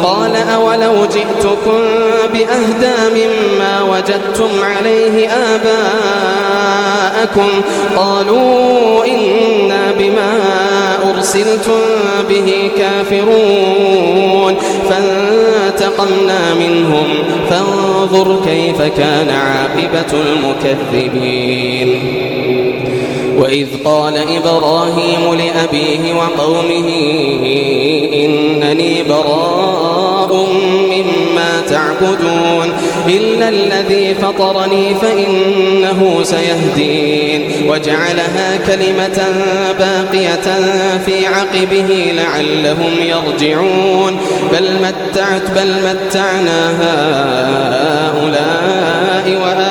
قال أولو جئتكم بأهدى مما وجدتم عليه آباءكم قالوا إنا بما أرسلتم به كافرون فانتقمنا منهم فانظر كيف كان عاقبة المكذبين. وإذ قال إبراهيم لأبيه وقومه إنني براء مما تعبدون إلا الذي فطرني فإنه سيهدين وجعلها كلمة باقية في عقبه لعلهم يرجعون بل متعنا هؤلاء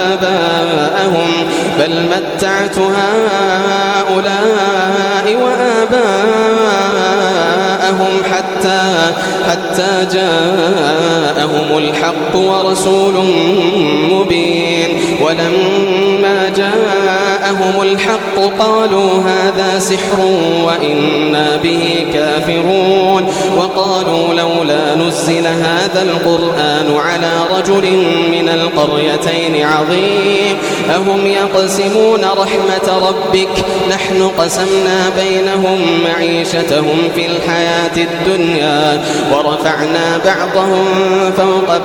وآباءهم حتى جاءهم الحق ورسول مبين ولما جاءهم الحق قالوا هذا سحر وإنا به كافرون وقالوا لولا نزل هذا القرآن على رجل من القريتين عظيم أهم يقسمون رحمة ربك نحن قسمنا بينهم معيشتهم في الحياة الدنيا ورفعنا بعضهم فوق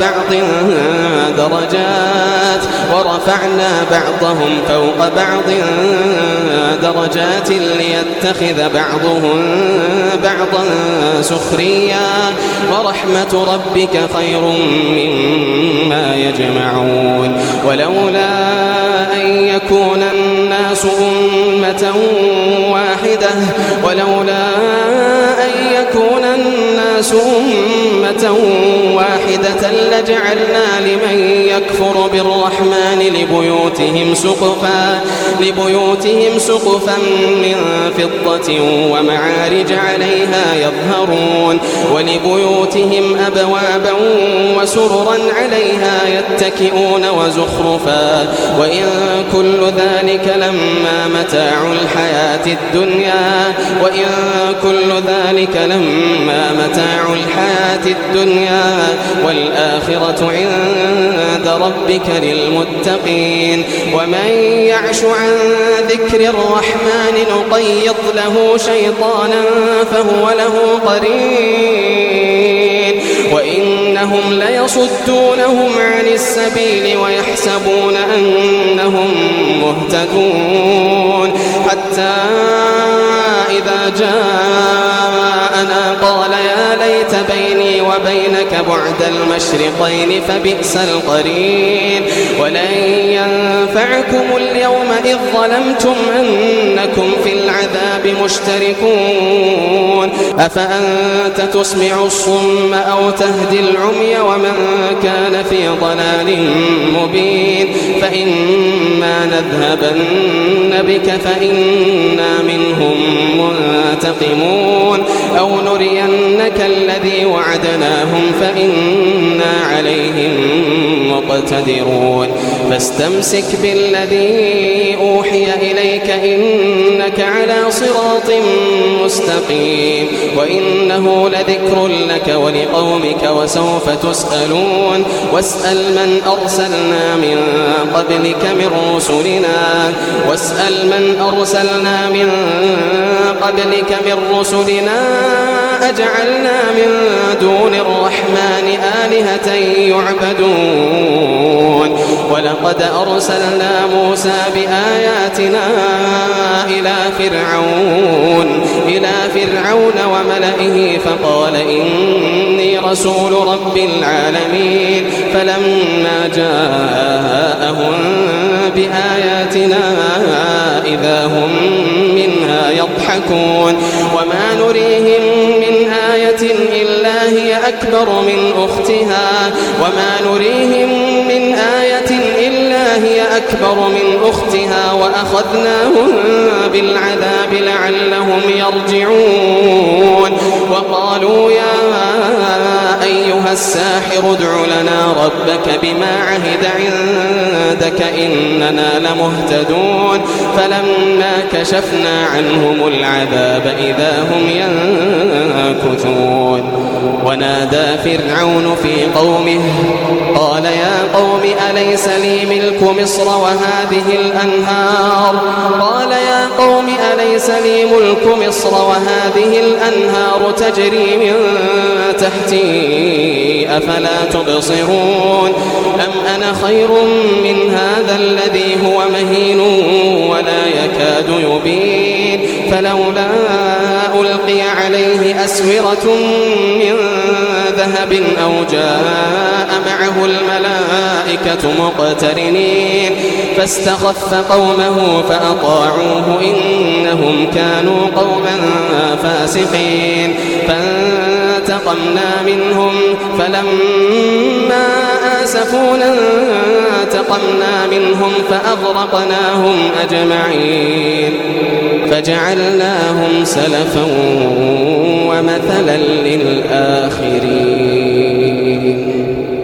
بعض درجات ليتخذ بعضهم بعضا سخريا ورحمة ربك خير مما يجمعون ولولا أن يكون الناس أمة واحدة لجعلنا لمن يكفر بالرحمن لبيوتهم سقفا من فضة ومعارج عليها يظهرون ولبيوتهم أبوابا وسررا عليها يتكئون وزخرفا وإن كل ذلك لما متاع الحياة الدنيا والآخرة عند ربك للمتقين ومن يعش عن ذكر الرحمن نقيض له شيطانا فهو له قرين وإنهم ليصدونهم عن السبيل ويحسبون أنهم مهتدون حتى إذا جاءنا قال يا ليت بيني وبينك بعد المشرقين فبئس القرين ولن ينفعكم اليوم إذ ظلمتم أنكم في العذاب مشتركون أفأنت تسمع الصم أو تهدي العمي ومن كان في ضلال مبين فإما نذهبن بك فإنا منهم منتقمون أو نرينك الذي وعدناهم فإنا عليهم مقتدرون فاستمسك بالذي أوحي إليك إنك على صراط مستقيم وإنه لذكر لك ولقومك وسوف تسألون واسأل من أرسلنا من قبلك من رسلنا أجعلنا من دون الرحمن آلهة يعبدون ولقد أرسلنا موسى بآياتنا إلى فرعون وملئه فقال إني رسول رب العالمين فلما جاءهم بآياتنا إذا هم منها يضحكون وما نريهم من آية إلا هي أكبر من أختها وأخذناهم بالعذاب لعلهم يرجعون وقالوا يا أيها أيها الساحر ادع لنا ربك بما عهد عندك إننا لمهتدون فلما كشفنا عنهم العذاب إذا هم ينكثون ونادى فرعون في قومه قال يا قوم أليس لي ملك مصر وهذه الأنهار تجري من تحتي أفلا تبصرون أم أنا خير من هذا الذي هو مهين ولا يكاد يبين فلولا ألقي عليه أسورة من ذهب أو جاء معه الملائكة مقترنين فاستخف قومه فأطاعوه إنهم كانوا قوما فاسقين فانتقمنا منهم فلما آسفونا انتقمنا منهم فأغرقناهم أجمعين فجعلناهم سلفا ومثلا للآخرين.